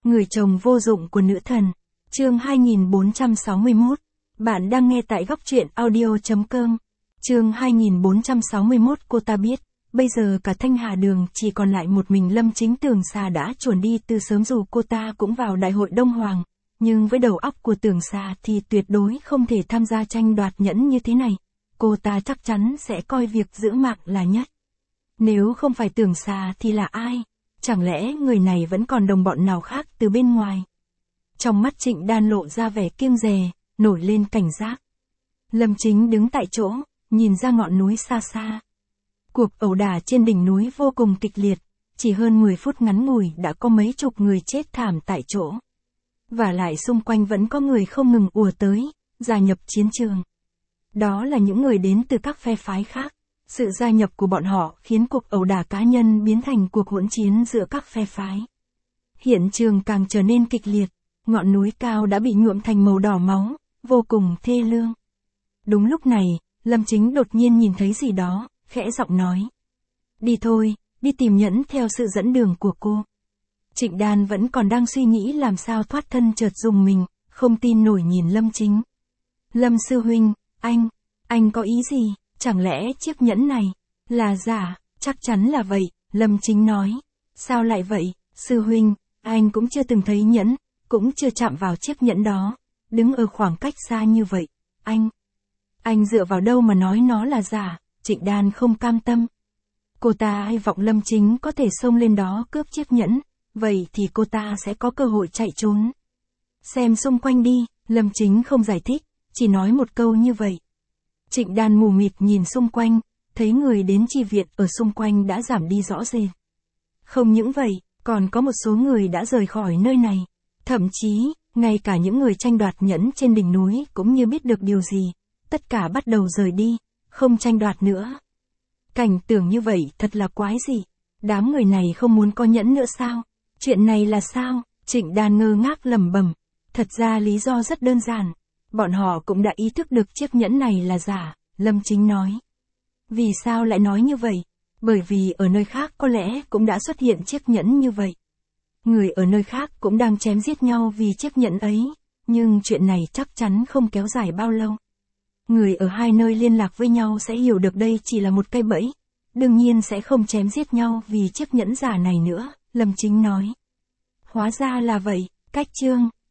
Người chồng vô dụng của nữ thần. Chương 2461. Bạn đang nghe tại góc truyện audio.com. Chương 2461. Cô ta biết, bây giờ cả Thanh Hà Đường chỉ còn lại một mình Lâm Chính. Tưởng Xà đã chuẩn đi từ sớm, dù cô ta cũng vào đại hội Đông Hoàng, nhưng với đầu óc của Tưởng Xà thì tuyệt đối không thể tham gia tranh đoạt nhẫn như thế này. Cô ta chắc chắn sẽ coi việc giữ mạng là nhất. Nếu không phải Tưởng Xà thì là ai? Chẳng lẽ người này vẫn còn đồng bọn nào khác từ bên ngoài? Trong mắt Trịnh Đan lộ ra vẻ kiêng dè, nổi lên cảnh giác. Lâm Chính đứng tại chỗ, nhìn ra ngọn núi xa xa. Cuộc ẩu đả trên đỉnh núi vô cùng kịch liệt, chỉ hơn 10 phút ngắn ngủi đã có mấy chục người chết thảm tại chỗ. Và lại xung quanh vẫn có người không ngừng ùa tới, gia nhập chiến trường. Đó là những người đến từ các phe phái khác. Sự gia nhập của bọn họ khiến cuộc ẩu đả cá nhân biến thành cuộc hỗn chiến giữa các phe phái. Hiện trường càng trở nên kịch liệt, ngọn núi cao đã bị nhuộm thành màu đỏ máu, vô cùng thê lương. Đúng lúc này, Lâm Chính đột nhiên nhìn thấy gì đó, khẽ giọng nói. Đi thôi, đi tìm nhẫn theo sự dẫn đường của cô. Trịnh Đan vẫn còn đang suy nghĩ làm sao thoát thân, chợt dùng mình, không tin nổi nhìn Lâm Chính. Lâm sư huynh, anh có ý gì? Chẳng lẽ chiếc nhẫn này là giả? Chắc chắn là vậy, Lâm Chính nói. Sao lại vậy, sư huynh, anh cũng chưa từng thấy nhẫn, cũng chưa chạm vào chiếc nhẫn đó. Đứng ở khoảng cách xa như vậy, anh dựa vào đâu mà nói nó là giả? Trịnh Đan không cam tâm. Cô ta hy vọng Lâm Chính có thể xông lên đó cướp chiếc nhẫn, vậy thì cô ta sẽ có cơ hội chạy trốn. Xem xung quanh đi, Lâm Chính không giải thích, chỉ nói một câu như vậy. Trịnh Đan mù mịt nhìn xung quanh, thấy người đến chi viện ở xung quanh đã giảm đi rõ rệt. Không những vậy, còn có một số người đã rời khỏi nơi này. Thậm chí, ngay cả những người tranh đoạt nhẫn trên đỉnh núi cũng như biết được điều gì. Tất cả bắt đầu rời đi, không tranh đoạt nữa. Cảnh tưởng như vậy thật là quái dị. Đám người này không muốn có nhẫn nữa sao? Chuyện này là sao? Trịnh Đan ngơ ngác lẩm bẩm. Thật ra lý do rất đơn giản. Bọn họ cũng đã ý thức được chiếc nhẫn này là giả, Lâm Chính nói. Vì sao lại nói như vậy? Bởi vì ở nơi khác có lẽ cũng đã xuất hiện chiếc nhẫn như vậy. Người ở nơi khác cũng đang chém giết nhau vì chiếc nhẫn ấy, nhưng chuyện này chắc chắn không kéo dài bao lâu. Người ở hai nơi liên lạc với nhau sẽ hiểu được đây chỉ là một cây bẫy. Đương nhiên sẽ không chém giết nhau vì chiếc nhẫn giả này nữa, Lâm Chính nói. Hóa ra là vậy, cách chương.